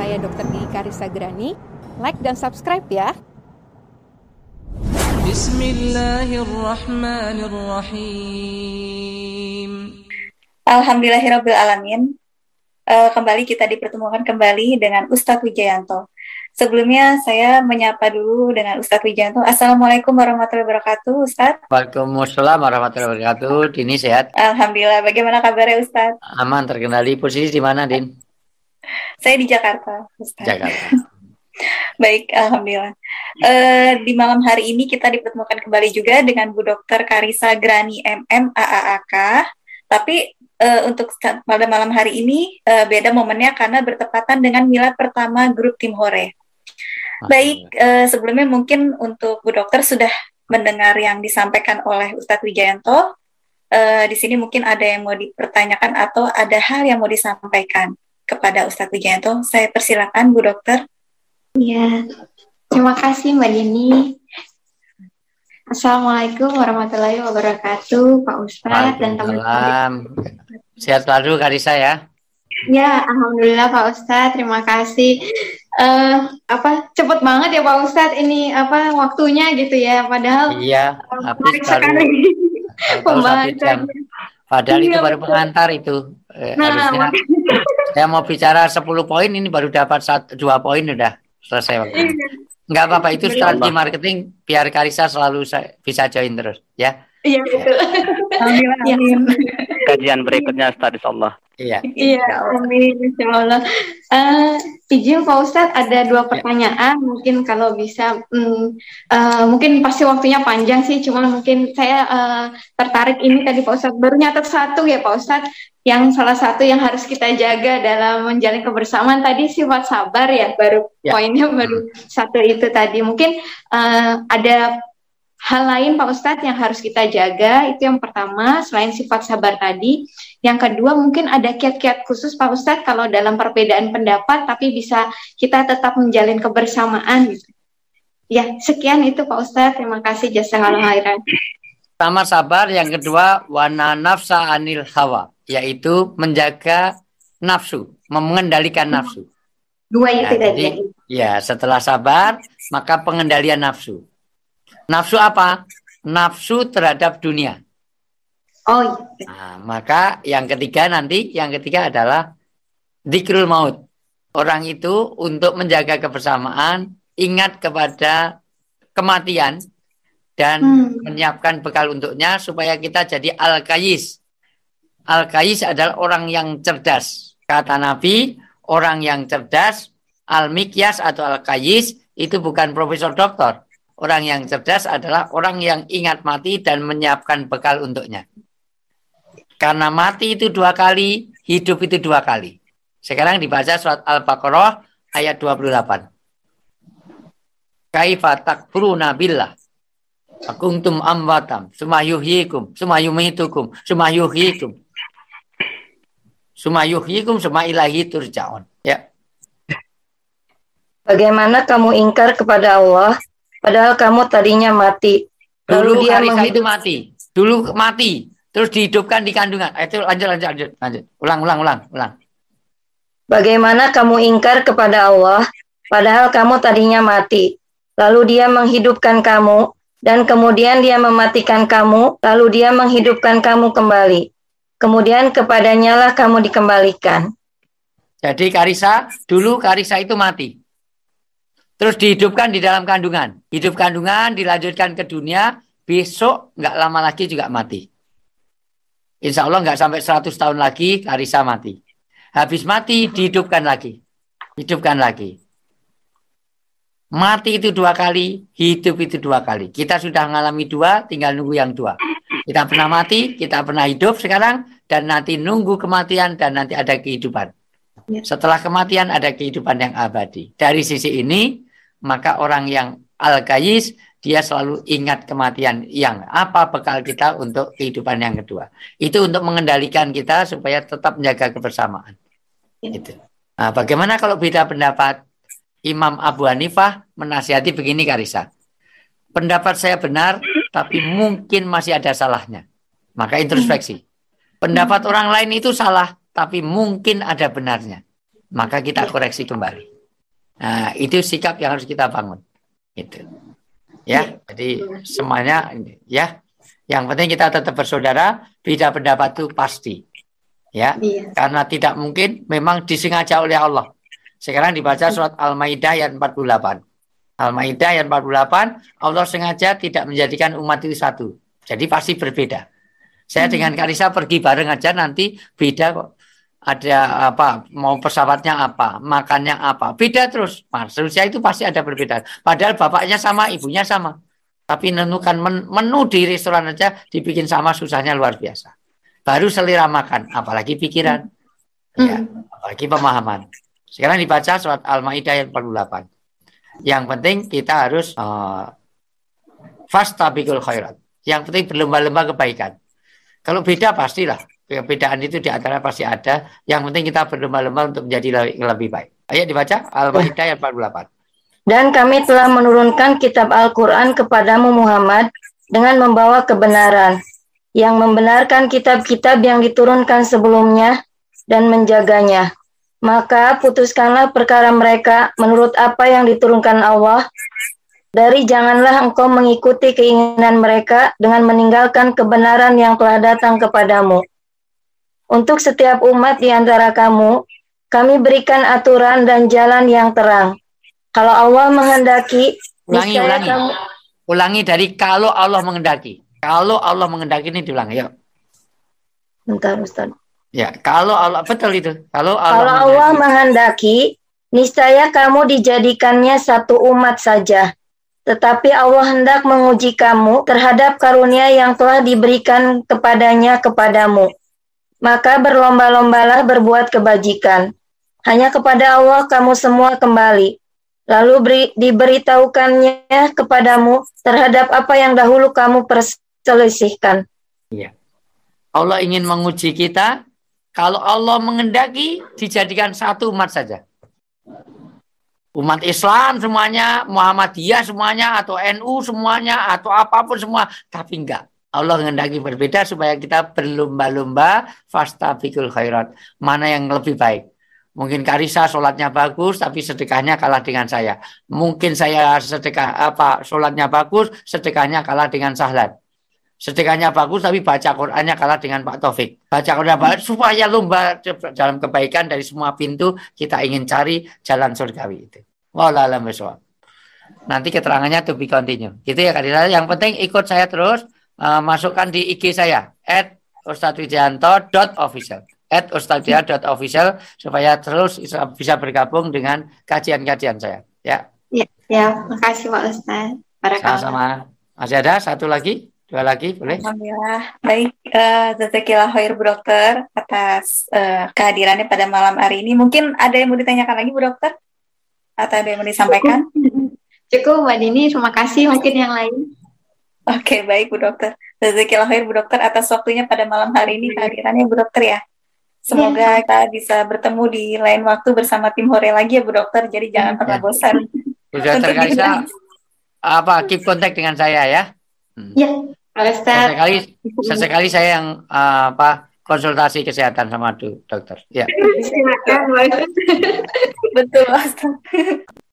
saya Dr. Gigi Karissa Grani. Like dan subscribe ya. Bismillahirrahmanirrahim. Alhamdulillahirabbil alamin. Kembali kita dipertemukan kembali dengan Ustadz Wijayanto. Sebelumnya saya menyapa dulu dengan Ustadz Wijayanto. Assalamualaikum warahmatullahi wabarakatuh, Ustadz. Waalaikumsalam warahmatullahi wabarakatuh. Dini sehat? Alhamdulillah. Bagaimana kabarnya, Ustadz? Aman, terkendali. Posisi di mana, Din? Saya di Jakarta, Ustadz. Jakarta. Baik, alhamdulillah. Di malam hari ini kita dipertemukan kembali juga dengan Bu Dr. Karissa Grani MM AAAK. Tapi untuk pada malam hari ini beda momennya karena bertepatan dengan milad pertama grup Tim Hore. Baik, sebelumnya mungkin untuk Bu Dokter sudah mendengar yang disampaikan oleh Ustadz Wijayanto. Di sini mungkin ada yang mau dipertanyakan atau ada hal yang mau disampaikan kepada Ustadz Wijayanto. Saya persilakan Bu Dokter. Ya, terima kasih Mbak Dini. Assalamualaikum warahmatullahi wabarakatuh, Pak Ustadz dan teman-teman. Sehat selalu Karissa ya. Ya, alhamdulillah Pak Ustadz, terima kasih. Cepet banget ya Pak Ustadz ini waktunya gitu ya, padahal iya, habis sekali pembahasan. Padahal itu baru pengantar itu. Harusnya saya mau bicara 10 poin, ini baru dapat 2 poin udah selesai waktunya. Enggak apa-apa, itu strategi marketing biar Karissa selalu bisa join terus ya. Iya betul. Amin. Kajian berikutnya Ustaz insyaallah. Iya. Iya, amin insyaallah. Izin Pak Ustadz ada 2 pertanyaan, mungkin kalau bisa mungkin pasti waktunya panjang sih, cuma mungkin saya tertarik ini tadi Pak Ustadz baru nyatet 1 ya Pak Ustadz, yang salah satu yang harus kita jaga dalam menjalin kebersamaan tadi sifat sabar ya, poinnya baru 1 itu tadi. Mungkin ada hal lain Pak Ustadz yang harus kita jaga, itu yang pertama selain sifat sabar tadi. Yang kedua mungkin ada kiat-kiat khusus Pak Ustadz kalau dalam perbedaan pendapat tapi bisa kita tetap menjalin kebersamaan gitu. Ya, sekian itu Pak Ustadz, terima kasih, jazakallahu khairan. Pertama sabar, yang kedua wana nafsa anil hawa, yaitu menjaga nafsu, mengendalikan nafsu. 2 itu tadi. Ya, setelah sabar maka pengendalian nafsu. Nafsu apa? Nafsu terhadap dunia. Oh iya. Nah, maka yang ketiga adalah dzikrul maut. Orang itu untuk menjaga kebersamaan ingat kepada kematian dan menyiapkan bekal untuknya supaya kita jadi al-qayyis. Al-qayyis adalah orang yang cerdas. Kata Nabi, orang yang cerdas, al-mikyas atau al-qayyis itu bukan profesor doktor. Orang yang cerdas adalah orang yang ingat mati dan menyiapkan bekal untuknya. Karena mati itu 2 kali, hidup itu 2 kali. Sekarang dibaca surat Al-Baqarah ayat 28. Kaifa takfuruna billah akuntum amwatam summa yuhyikum summa yumitukum summa yuhyikum summa ilahi turja'un. Ya. Bagaimana kamu ingkar kepada Allah padahal kamu tadinya mati. Lalu dia itu mati. Dulu mati, terus dihidupkan di kandungan. Itu lanjut. Ulang. Bagaimana kamu ingkar kepada Allah padahal kamu tadinya mati. Lalu dia menghidupkan kamu dan kemudian dia mematikan kamu, lalu dia menghidupkan kamu kembali. Kemudian kepadanya lah kamu dikembalikan. Jadi dulu Karissa itu mati. Terus dihidupkan di dalam kandungan. Hidup kandungan, dilanjutkan ke dunia, besok nggak lama lagi juga mati. Insya Allah nggak sampai 100 tahun lagi Karissa mati. Habis mati, dihidupkan lagi. Hidupkan lagi. Mati itu 2 kali, hidup itu 2 kali. Kita sudah mengalami 2, tinggal nunggu yang 2. Kita pernah mati, kita pernah hidup sekarang, dan nanti nunggu kematian, dan nanti ada kehidupan. Setelah kematian ada kehidupan yang abadi. Dari sisi ini, maka orang yang al-qayyis, dia selalu ingat kematian yang apa bekal kita untuk kehidupan yang kedua. Itu untuk mengendalikan kita supaya tetap menjaga kebersamaan. Itu. Nah, bagaimana kalau beda pendapat? Imam Abu Hanifah menasihati begini Karissa. Pendapat saya benar, tapi mungkin masih ada salahnya. Maka introspeksi. Pendapat orang lain itu salah, tapi mungkin ada benarnya. Maka kita koreksi kembali. Nah, itu sikap yang harus kita bangun. Gitu. Ya, jadi semuanya ya. Yang penting kita tetap bersaudara, beda pendapat itu pasti. Ya, karena tidak mungkin memang disengaja oleh Allah. Sekarang dibaca surat Al-Maidah ayat 48. Al-Maidah ayat 48, Allah sengaja tidak menjadikan umat itu satu. Jadi pasti berbeda. Saya dengan Karisa pergi bareng aja nanti beda kok. Ada apa, mau pesawatnya apa, makannya apa, beda terus. Manusia itu pasti ada perbedaan. Padahal bapaknya sama, ibunya sama. Tapi menentukan menu di restoran aja dibikin sama, susahnya luar biasa. Baru selera makan, apalagi pikiran. Ya, apalagi pemahaman. Sekarang dibaca surat Al-Maidah ayat 48. Yang penting kita harus fastabiqul khairat. Yang penting berlomba-lomba kebaikan. Kalau beda pastilah. Perbedaan itu di antara pasti ada. Yang penting kita berlomba-lomba untuk menjadi lebih baik. Ayo dibaca Al-Maidah ayat 48. Dan kami telah menurunkan kitab Al-Quran kepadamu Muhammad dengan membawa kebenaran, yang membenarkan kitab-kitab yang diturunkan sebelumnya dan menjaganya. Maka putuskanlah perkara mereka menurut apa yang diturunkan Allah. Dari janganlah engkau mengikuti keinginan mereka dengan meninggalkan kebenaran yang telah datang kepadamu. Untuk setiap umat di antara kamu, kami berikan aturan dan jalan yang terang. Kalau Allah menghendaki, ulangi dari kalau Allah menghendaki. Kalau Allah menghendaki ini diulang, yuk. Bentar, Ustaz. Ya, kalau Allah, betul itu. Kalau Allah menghendaki, niscaya kamu dijadikannya satu umat saja. Tetapi Allah hendak menguji kamu terhadap karunia yang telah diberikan kepadanya kepadamu. Maka berlomba-lombalah berbuat kebajikan. Hanya kepada Allah kamu semua kembali. Lalu diberitahukannya kepadamu terhadap apa yang dahulu kamu perselisihkan. Iya. Allah ingin menguji kita. Kalau Allah menghendaki, dijadikan satu umat saja. Umat Islam semuanya, Muhammadiyah semuanya, atau NU semuanya, atau apapun semua. Tapi enggak. Allah menghendaki berbeda supaya kita berlomba-lomba fastabiqul khairat. Mana yang lebih baik. Mungkin Karisa sholatnya bagus, tapi sedekahnya kalah dengan saya. Mungkin saya sholatnya bagus, sedekahnya kalah dengan Sahlan. Sedekahnya bagus, tapi baca Qur'annya kalah dengan Pak Taufik. Baca Qur'an supaya lomba dalam kebaikan dari semua pintu, kita ingin cari jalan surgawi itu. Wallahualam bishawab. Nanti keterangannya to be continue. Gitu ya Karisa. Yang penting ikut saya terus, masukkan di IG saya @ustadzwijayanto.official @ustadzwijayanto.official supaya terus bisa bergabung dengan kajian-kajian saya. Ya. Ya, makasih Pak Ustadz. Sama-sama. Masih ada satu lagi? Dua lagi, boleh? Alhamdulillah. Baik, jazakillah khair Bu Dokter atas kehadirannya pada malam hari ini. Mungkin ada yang mau ditanyakan lagi Bu Dokter? Atau ada yang mau disampaikan? Cukup Mbak Dini, terima kasih. Mungkin yang lain. Oke, baik Bu Dokter. Jazakillah khair Bu Dokter atas waktunya pada malam hari ini, kehadirannya Bu Dokter ya. Semoga kita bisa bertemu di lain waktu bersama tim Hore lagi ya Bu Dokter. Jadi jangan pernah bosan. Bu Dokter Karisa, keep contact dengan saya ya. Ya, Pak Ustadz. Sesekali saya yang konsultasi kesehatan sama dokter. Ya. Silakan, betul Ustaz.